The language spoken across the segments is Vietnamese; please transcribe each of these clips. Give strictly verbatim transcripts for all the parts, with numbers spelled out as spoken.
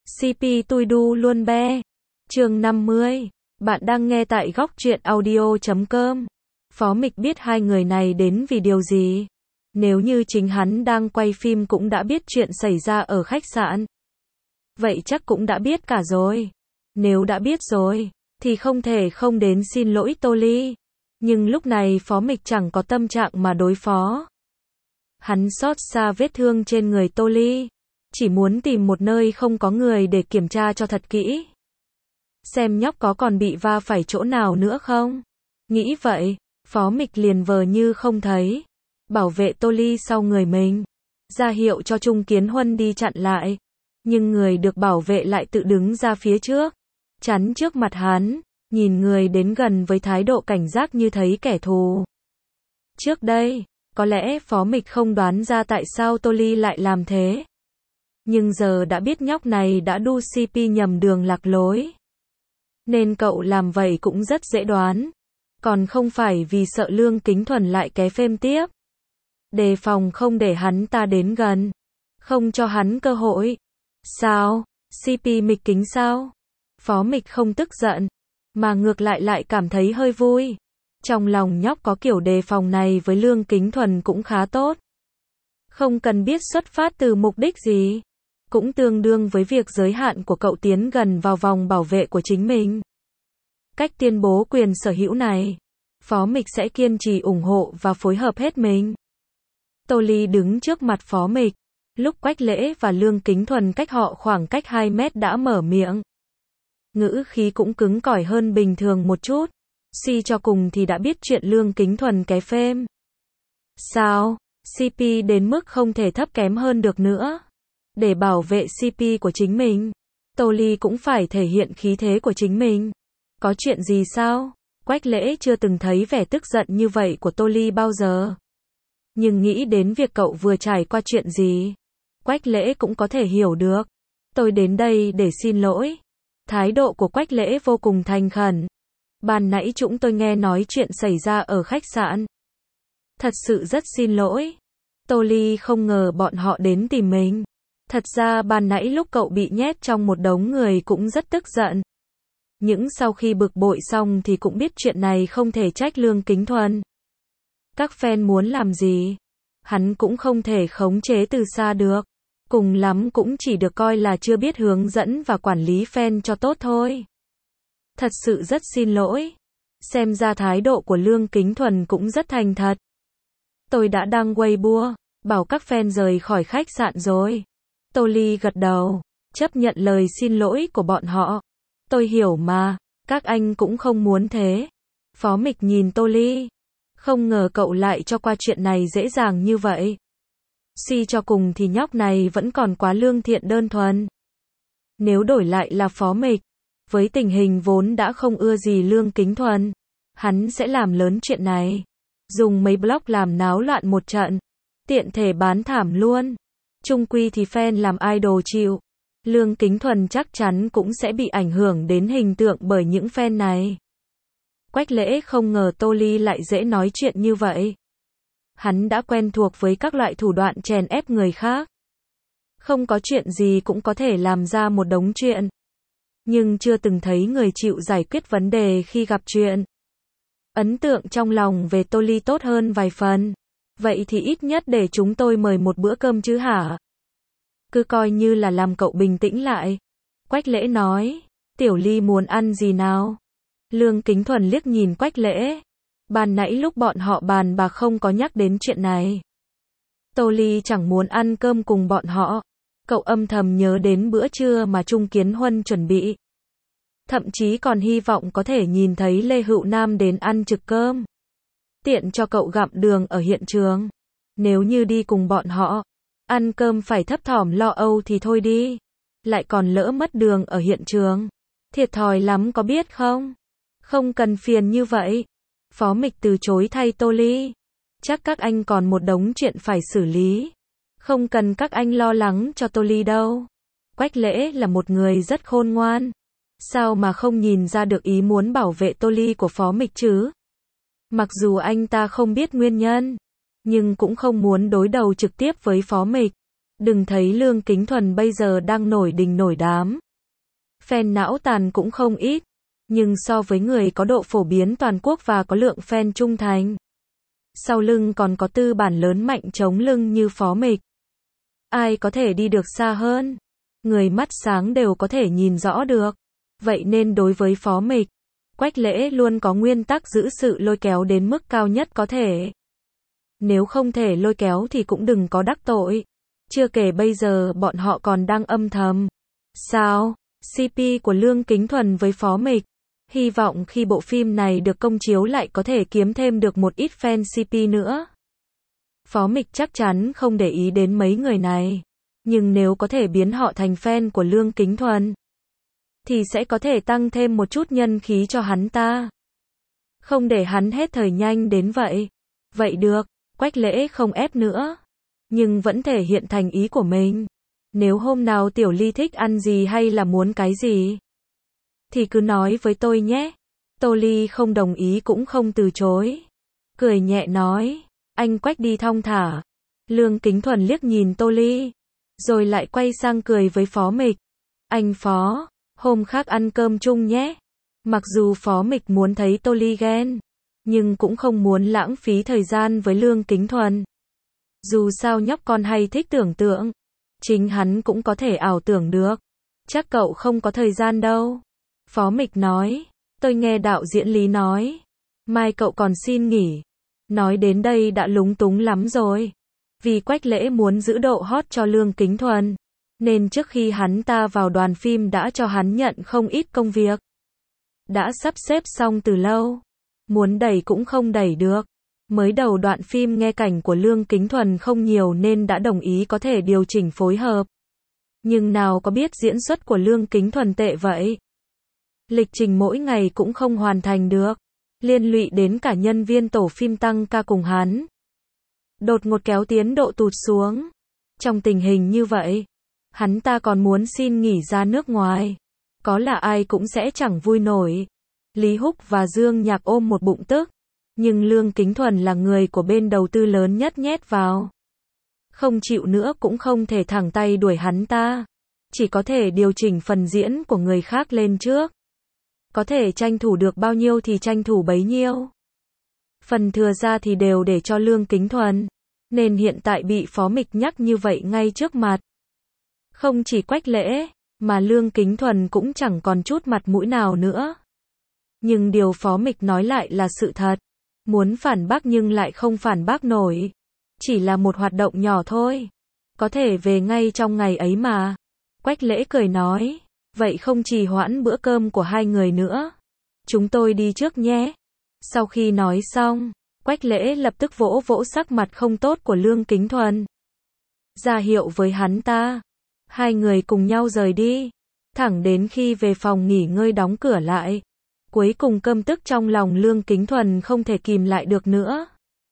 xê pê tôi đu luôn be. Chương năm mươi. Bạn đang nghe tại góc truyện audio chấm com. Phó Mịch biết hai người này đến vì điều gì. Nếu như chính hắn đang quay phim cũng đã biết chuyện xảy ra ở khách sạn. Vậy chắc cũng đã biết cả rồi. Nếu đã biết rồi, thì không thể không đến xin lỗi Tô Ly. Nhưng lúc này Phó Mịch chẳng có tâm trạng mà đối phó. Hắn xót xa vết thương trên người Tô Ly. Chỉ muốn tìm một nơi không có người để kiểm tra cho thật kỹ. Xem nhóc có còn bị va phải chỗ nào nữa không? Nghĩ vậy, Phó Mịch liền vờ như không thấy. Bảo vệ Tô Ly sau người mình. Ra hiệu cho Trung Kiến Huân đi chặn lại. Nhưng người được bảo vệ lại tự đứng ra phía trước. Chắn trước mặt hắn. Nhìn người đến gần với thái độ cảnh giác như thấy kẻ thù. Trước đây, có lẽ Phó Mịch không đoán ra tại sao Tô Ly lại làm thế. Nhưng giờ đã biết nhóc này đã đu xê pê nhầm đường lạc lối. Nên cậu làm vậy cũng rất dễ đoán. Còn không phải vì sợ Lương Kính Thuần lại ké phêm tiếp. Đề phòng không để hắn ta đến gần. Không cho hắn cơ hội. Sao? xê pê Mịch kính sao? Phó Mịch không tức giận. Mà ngược lại lại cảm thấy hơi vui. Trong lòng nhóc có kiểu đề phòng này với Lương Kính Thuần cũng khá tốt. Không cần biết xuất phát từ mục đích gì. Cũng tương đương với việc giới hạn của cậu tiến gần vào vòng bảo vệ của chính mình. Cách tuyên bố quyền sở hữu này, Phó Mịch sẽ kiên trì ủng hộ và phối hợp hết mình. Tô Ly đứng trước mặt Phó Mịch. Lúc Quách Lễ và Lương Kính Thuần cách họ khoảng cách hai mét đã mở miệng. Ngữ khí cũng cứng cỏi hơn bình thường một chút. Suy cho cùng thì đã biết chuyện Lương Kính Thuần ké phêm. Sao? xê pê đến mức không thể thấp kém hơn được nữa. Để bảo vệ xê pê của chính mình, Tô Ly cũng phải thể hiện khí thế của chính mình. Có chuyện gì sao? Quách Lễ chưa từng thấy vẻ tức giận như vậy của Tô Ly bao giờ. Nhưng nghĩ đến việc cậu vừa trải qua chuyện gì, Quách Lễ cũng có thể hiểu được. Tôi đến đây để xin lỗi. Thái độ của Quách Lễ vô cùng thành khẩn. Ban nãy chúng tôi nghe nói chuyện xảy ra ở khách sạn. Thật sự rất xin lỗi. Tô Ly không ngờ bọn họ đến tìm mình. Thật ra ban nãy lúc cậu bị nhét trong một đống người cũng rất tức giận. Nhưng sau khi bực bội xong thì cũng biết chuyện này không thể trách Lương Kính Thuần. Các fan muốn làm gì? Hắn cũng không thể khống chế từ xa được. Cùng lắm cũng chỉ được coi là chưa biết hướng dẫn và quản lý fan cho tốt thôi. Thật sự rất xin lỗi. Xem ra thái độ của Lương Kính Thuần cũng rất thành thật. Tôi đã đăng Weibo, bảo các fan rời khỏi khách sạn rồi. Tô Ly gật đầu, chấp nhận lời xin lỗi của bọn họ. Tôi hiểu mà, các anh cũng không muốn thế. Phó Mịch nhìn Tô Ly. Không ngờ cậu lại cho qua chuyện này dễ dàng như vậy. Suy cho cùng thì nhóc này vẫn còn quá lương thiện đơn thuần. Nếu đổi lại là Phó Mịch, với tình hình vốn đã không ưa gì Lương Kính Thuần, hắn sẽ làm lớn chuyện này. Dùng mấy blog làm náo loạn một trận. Tiện thể bán thảm luôn. Chung quy thì fan làm idol chịu. Lương Kính Thuần chắc chắn cũng sẽ bị ảnh hưởng đến hình tượng bởi những fan này. Quách Lễ không ngờ Tô Ly lại dễ nói chuyện như vậy. Hắn đã quen thuộc với các loại thủ đoạn chèn ép người khác. Không có chuyện gì cũng có thể làm ra một đống chuyện. Nhưng chưa từng thấy người chịu giải quyết vấn đề khi gặp chuyện. Ấn tượng trong lòng về Tô Ly tốt hơn vài phần. Vậy thì ít nhất để chúng tôi mời một bữa cơm chứ hả? Cứ coi như là làm cậu bình tĩnh lại. Quách Lễ nói. Tiểu Ly muốn ăn gì nào? Lương Kính Thuần liếc nhìn Quách Lễ. Ban nãy lúc bọn họ bàn bạc không có nhắc đến chuyện này. Tô Ly chẳng muốn ăn cơm cùng bọn họ. Cậu âm thầm nhớ đến bữa trưa mà Trung Kiến Huân chuẩn bị. Thậm chí còn hy vọng có thể nhìn thấy Lê Hữu Nam đến ăn trực cơm. Tiện cho cậu gặm đường ở hiện trường. Nếu như đi cùng bọn họ, ăn cơm phải thấp thỏm lo âu thì thôi đi. Lại còn lỡ mất đường ở hiện trường. Thiệt thòi lắm có biết không? Không cần phiền như vậy. Phó Mịch từ chối thay Tô Ly. Chắc các anh còn một đống chuyện phải xử lý. Không cần các anh lo lắng cho Tô Ly đâu. Quách Lễ là một người rất khôn ngoan. Sao mà không nhìn ra được ý muốn bảo vệ Tô Ly của Phó Mịch chứ? Mặc dù anh ta không biết nguyên nhân, nhưng cũng không muốn đối đầu trực tiếp với Phó Mịch. Đừng thấy Lương Kính Thuần bây giờ đang nổi đình nổi đám. Fan não tàn cũng không ít. Nhưng so với người có độ phổ biến toàn quốc và có lượng fan trung thành, sau lưng còn có tư bản lớn mạnh chống lưng như Phó Mịch, ai có thể đi được xa hơn. Người mắt sáng đều có thể nhìn rõ được. Vậy nên đối với Phó Mịch, Quách Lễ luôn có nguyên tắc giữ sự lôi kéo đến mức cao nhất có thể. Nếu không thể lôi kéo thì cũng đừng có đắc tội. Chưa kể bây giờ bọn họ còn đang âm thầm. Sao? xê pê của Lương Kính Thuần với Phó Mịch. Hy vọng khi bộ phim này được công chiếu lại có thể kiếm thêm được một ít fan xê pê nữa. Phó Mịch chắc chắn không để ý đến mấy người này. Nhưng nếu có thể biến họ thành fan của Lương Kính Thuần, thì sẽ có thể tăng thêm một chút nhân khí cho hắn ta. Không để hắn hết thời nhanh đến vậy. Vậy được, Quách Lễ không ép nữa. Nhưng vẫn thể hiện thành ý của mình. Nếu hôm nào Tiểu Ly thích ăn gì hay là muốn cái gì, thì cứ nói với tôi nhé. Tô Ly không đồng ý cũng không từ chối. Cười nhẹ nói, anh Quách đi thong thả. Lương Kính Thuần liếc nhìn Tô Ly, rồi lại quay sang cười với Phó Mịch. Anh Phó, hôm khác ăn cơm chung nhé. Mặc dù Phó Mịch muốn thấy Tô Ly ghen, nhưng cũng không muốn lãng phí thời gian với Lương Kính Thuần. Dù sao nhóc con hay thích tưởng tượng, chính hắn cũng có thể ảo tưởng được. Chắc cậu không có thời gian đâu. Phó Mịch nói, tôi nghe đạo diễn Lý nói, mai cậu còn xin nghỉ. Nói đến đây đã lúng túng lắm rồi. Vì Quách Lễ muốn giữ độ hot cho Lương Kính Thuần, nên trước khi hắn ta vào đoàn phim đã cho hắn nhận không ít công việc. Đã sắp xếp xong từ lâu. Muốn đẩy cũng không đẩy được. Mới đầu đoạn phim nghe cảnh của Lương Kính Thuần không nhiều nên đã đồng ý có thể điều chỉnh phối hợp. Nhưng nào có biết diễn xuất của Lương Kính Thuần tệ vậy. Lịch trình mỗi ngày cũng không hoàn thành được. Liên lụy đến cả nhân viên tổ phim tăng ca cùng hắn. Đột ngột kéo tiến độ tụt xuống. Trong tình hình như vậy, hắn ta còn muốn xin nghỉ ra nước ngoài. Có là ai cũng sẽ chẳng vui nổi. Lý Húc và Dương Nhạc ôm một bụng tức. Nhưng Lương Kính Thuần là người của bên đầu tư lớn nhất nhét vào. Không chịu nữa cũng không thể thẳng tay đuổi hắn ta. Chỉ có thể điều chỉnh phần diễn của người khác lên trước. Có thể tranh thủ được bao nhiêu thì tranh thủ bấy nhiêu. Phần thừa ra thì đều để cho Lương Kính Thuần. Nên hiện tại bị Phó Mịch nhắc như vậy ngay trước mặt. Không chỉ Quách Lễ, mà Lương Kính Thuần cũng chẳng còn chút mặt mũi nào nữa. Nhưng điều Phó Mịch nói lại là sự thật. Muốn phản bác nhưng lại không phản bác nổi. Chỉ là một hoạt động nhỏ thôi. Có thể về ngay trong ngày ấy mà. Quách Lễ cười nói. Vậy không trì hoãn bữa cơm của hai người nữa. Chúng tôi đi trước nhé. Sau khi nói xong, Quách Lễ lập tức vỗ vỗ sắc mặt không tốt của Lương Kính Thuần. Ra hiệu với hắn ta. Hai người cùng nhau rời đi. Thẳng đến khi về phòng nghỉ ngơi đóng cửa lại. Cuối cùng căm tức trong lòng Lương Kính Thuần không thể kìm lại được nữa.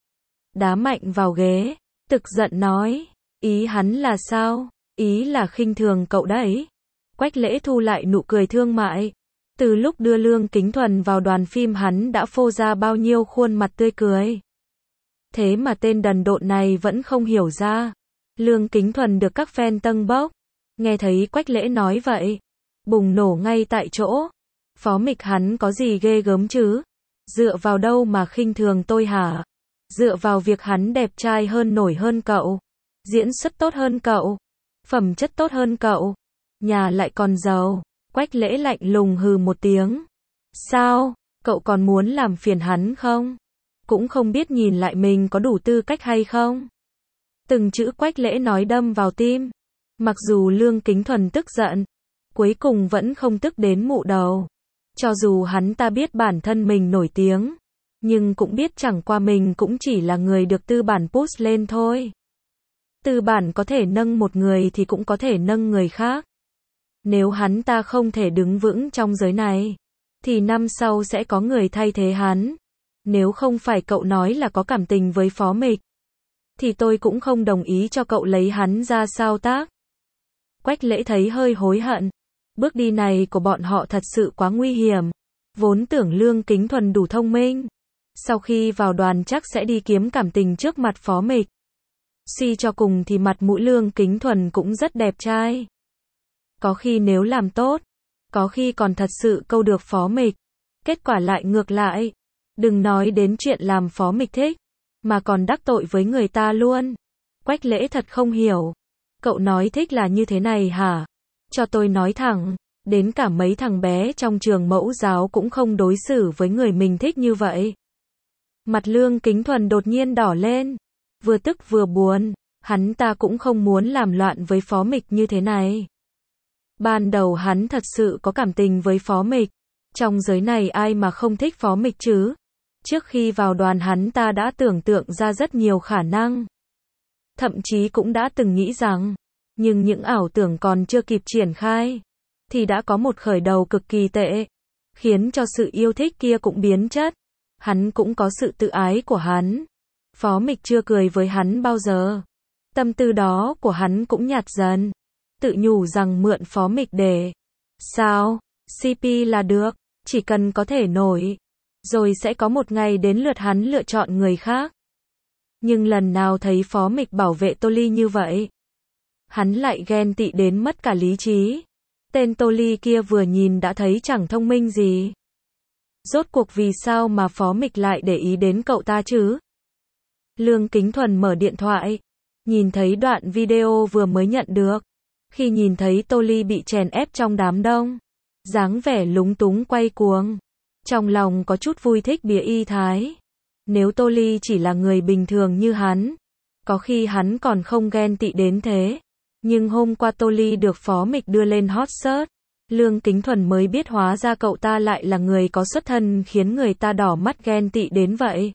Đá mạnh vào ghế, tức giận nói. Ý hắn là sao? Ý là khinh thường cậu đấy. Quách Lễ thu lại nụ cười thương mại. Từ lúc đưa Lương Kính Thuần vào đoàn phim hắn đã phô ra bao nhiêu khuôn mặt tươi cười. Thế mà tên đần độn này vẫn không hiểu ra. Lương Kính Thuần được các fan tâng bốc. Nghe thấy Quách Lễ nói vậy, bùng nổ ngay tại chỗ. Phó Mịch hắn có gì ghê gớm chứ? Dựa vào đâu mà khinh thường tôi hả? Dựa vào việc hắn đẹp trai hơn nổi hơn cậu, diễn xuất tốt hơn cậu, phẩm chất tốt hơn cậu, nhà lại còn giàu. Quách Lễ lạnh lùng hừ một tiếng. Sao? Cậu còn muốn làm phiền hắn không? Cũng không biết nhìn lại mình có đủ tư cách hay không? Từng chữ Quách Lễ nói đâm vào tim. Mặc dù Lương Kính Thuần tức giận, cuối cùng vẫn không tức đến mụ đầu. Cho dù hắn ta biết bản thân mình nổi tiếng, nhưng cũng biết chẳng qua mình cũng chỉ là người được tư bản push lên thôi. Tư bản có thể nâng một người thì cũng có thể nâng người khác. Nếu hắn ta không thể đứng vững trong giới này, thì năm sau sẽ có người thay thế hắn. Nếu không phải cậu nói là có cảm tình với Phó Mịch, thì tôi cũng không đồng ý cho cậu lấy hắn ra sao tác. Quách Lễ thấy hơi hối hận. Bước đi này của bọn họ thật sự quá nguy hiểm. Vốn tưởng Lương Kính Thuần đủ thông minh. Sau khi vào đoàn chắc sẽ đi kiếm cảm tình trước mặt Phó Mịch. Suy cho cùng thì mặt mũi Lương Kính Thuần cũng rất đẹp trai. Có khi nếu làm tốt, có khi còn thật sự câu được Phó Mịch. Kết quả lại ngược lại. Đừng nói đến chuyện làm Phó Mịch thích, mà còn đắc tội với người ta luôn. Quách Lễ thật không hiểu. Cậu nói thích là như thế này hả? Cho tôi nói thẳng, đến cả mấy thằng bé trong trường mẫu giáo cũng không đối xử với người mình thích như vậy. Mặt Lương Kính Thuần đột nhiên đỏ lên, vừa tức vừa buồn, hắn ta cũng không muốn làm loạn với Phó Mịch như thế này. Ban đầu hắn thật sự có cảm tình với Phó Mịch, trong giới này ai mà không thích Phó Mịch chứ? Trước khi vào đoàn hắn ta đã tưởng tượng ra rất nhiều khả năng. Thậm chí cũng đã từng nghĩ rằng, nhưng những ảo tưởng còn chưa kịp triển khai, thì đã có một khởi đầu cực kỳ tệ, khiến cho sự yêu thích kia cũng biến chất. Hắn cũng có sự tự ái của hắn. Phó Mịch chưa cười với hắn bao giờ. Tâm tư đó của hắn cũng nhạt dần. Tự nhủ rằng mượn Phó Mịch để sao, xê pê là được, chỉ cần có thể nổi, rồi sẽ có một ngày đến lượt hắn lựa chọn người khác. Nhưng lần nào thấy Phó Mịch bảo vệ Tô Ly như vậy, hắn lại ghen tị đến mất cả lý trí. Tên Tô Ly kia vừa nhìn đã thấy chẳng thông minh gì. Rốt cuộc vì sao mà Phó Mịch lại để ý đến cậu ta chứ? Lương Kính Thuần mở điện thoại, nhìn thấy đoạn video vừa mới nhận được. Khi nhìn thấy Tô Ly bị chèn ép trong đám đông, dáng vẻ lúng túng quay cuồng, trong lòng có chút vui thích bía y thái. Nếu Tô Ly chỉ là người bình thường như hắn, có khi hắn còn không ghen tị đến thế. Nhưng hôm qua Tô Ly được Phó Mịch đưa lên hot search, Lương Kính Thuần mới biết hóa ra cậu ta lại là người có xuất thân khiến người ta đỏ mắt ghen tị đến vậy.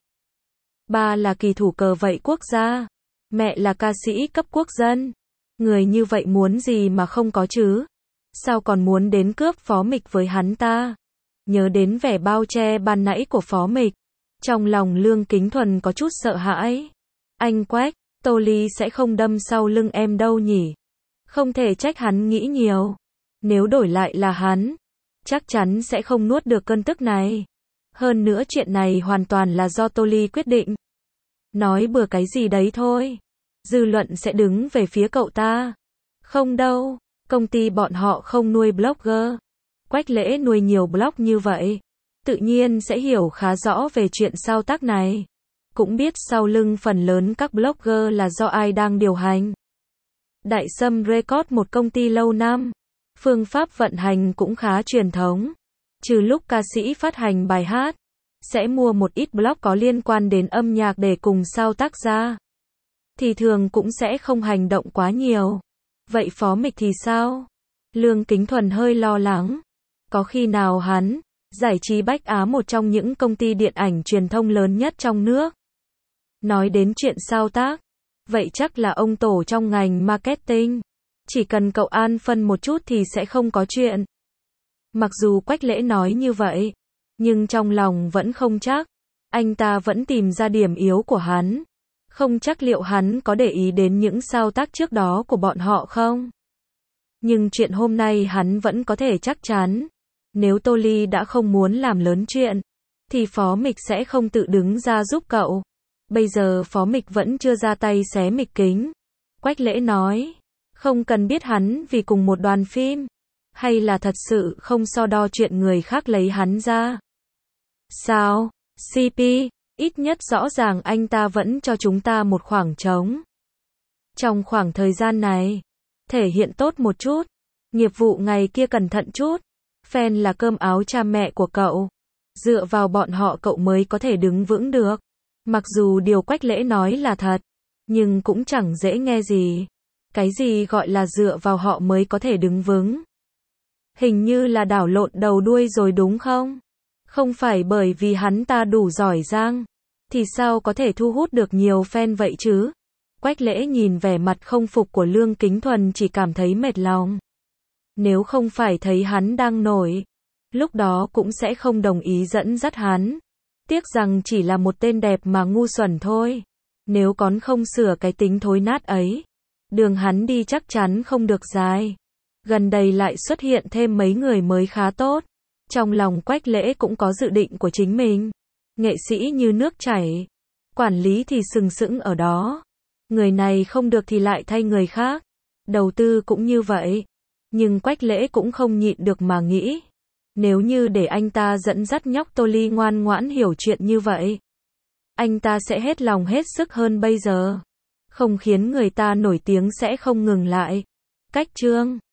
Ba là kỳ thủ cờ vây quốc gia, mẹ là ca sĩ cấp quốc dân. Người như vậy muốn gì mà không có chứ? Sao còn muốn đến cướp Phó Mịch với hắn ta? Nhớ đến vẻ bao che ban nãy của Phó Mịch, trong lòng Lương Kính Thuần có chút sợ hãi. Anh Quách, Tô Ly sẽ không đâm sau lưng em đâu nhỉ? Không thể trách hắn nghĩ nhiều. Nếu đổi lại là hắn, chắc chắn sẽ không nuốt được cơn tức này. Hơn nữa chuyện này hoàn toàn là do Tô Ly quyết định. Nói bừa cái gì đấy thôi. Dư luận sẽ đứng về phía cậu ta. Không đâu, công ty bọn họ không nuôi blogger. Quách Lễ nuôi nhiều blog như vậy, tự nhiên sẽ hiểu khá rõ về chuyện sao tác này. Cũng biết sau lưng phần lớn các blogger là do ai đang điều hành. Đại Sâm Record một công ty lâu năm, phương pháp vận hành cũng khá truyền thống. Trừ lúc ca sĩ phát hành bài hát, sẽ mua một ít blog có liên quan đến âm nhạc để cùng sao tác ra, thì thường cũng sẽ không hành động quá nhiều. Vậy Phó Mịch thì sao? Lương Kính Thuần hơi lo lắng. Có khi nào hắn, Giải trí Bách Á một trong những công ty điện ảnh truyền thông lớn nhất trong nước, nói đến chuyện sao tác, vậy chắc là ông tổ trong ngành marketing. Chỉ cần cậu an phân một chút thì sẽ không có chuyện. Mặc dù Quách Lễ nói như vậy, nhưng trong lòng vẫn không chắc. Anh ta vẫn tìm ra điểm yếu của hắn. Không chắc liệu hắn có để ý đến những sao tác trước đó của bọn họ không. Nhưng chuyện hôm nay hắn vẫn có thể chắc chắn. Nếu Tô Ly đã không muốn làm lớn chuyện, thì Phó Mịch sẽ không tự đứng ra giúp cậu. Bây giờ Phó Mịch vẫn chưa ra tay xé Mịch kính. Quách Lễ nói, không cần biết hắn vì cùng một đoàn phim, hay là thật sự không so đo chuyện người khác lấy hắn ra. Sao? xê pê, ít nhất rõ ràng anh ta vẫn cho chúng ta một khoảng trống. Trong khoảng thời gian này, thể hiện tốt một chút, nghiệp vụ ngày kia cẩn thận chút. Fan là cơm áo cha mẹ của cậu. Dựa vào bọn họ cậu mới có thể đứng vững được. Mặc dù điều Quách Lễ nói là thật, nhưng cũng chẳng dễ nghe gì. Cái gì gọi là dựa vào họ mới có thể đứng vững? Hình như là đảo lộn đầu đuôi rồi đúng không? Không phải bởi vì hắn ta đủ giỏi giang, thì sao có thể thu hút được nhiều fan vậy chứ? Quách Lễ nhìn vẻ mặt không phục của Lương Kính Thuần chỉ cảm thấy mệt lòng. Nếu không phải thấy hắn đang nổi, lúc đó cũng sẽ không đồng ý dẫn dắt hắn. Tiếc rằng chỉ là một tên đẹp mà ngu xuẩn thôi. Nếu còn không sửa cái tính thối nát ấy, đường hắn đi chắc chắn không được dài. Gần đây lại xuất hiện thêm mấy người mới khá tốt. Trong lòng Quách Lễ cũng có dự định của chính mình. Nghệ sĩ như nước chảy, quản lý thì sừng sững ở đó. Người này không được thì lại thay người khác. Đầu tư cũng như vậy. Nhưng Quách Lễ cũng không nhịn được mà nghĩ. Nếu như để anh ta dẫn dắt nhóc Tô Ly ngoan ngoãn hiểu chuyện như vậy, anh ta sẽ hết lòng hết sức hơn bây giờ. Không khiến người ta nổi tiếng sẽ không ngừng lại. Cách chương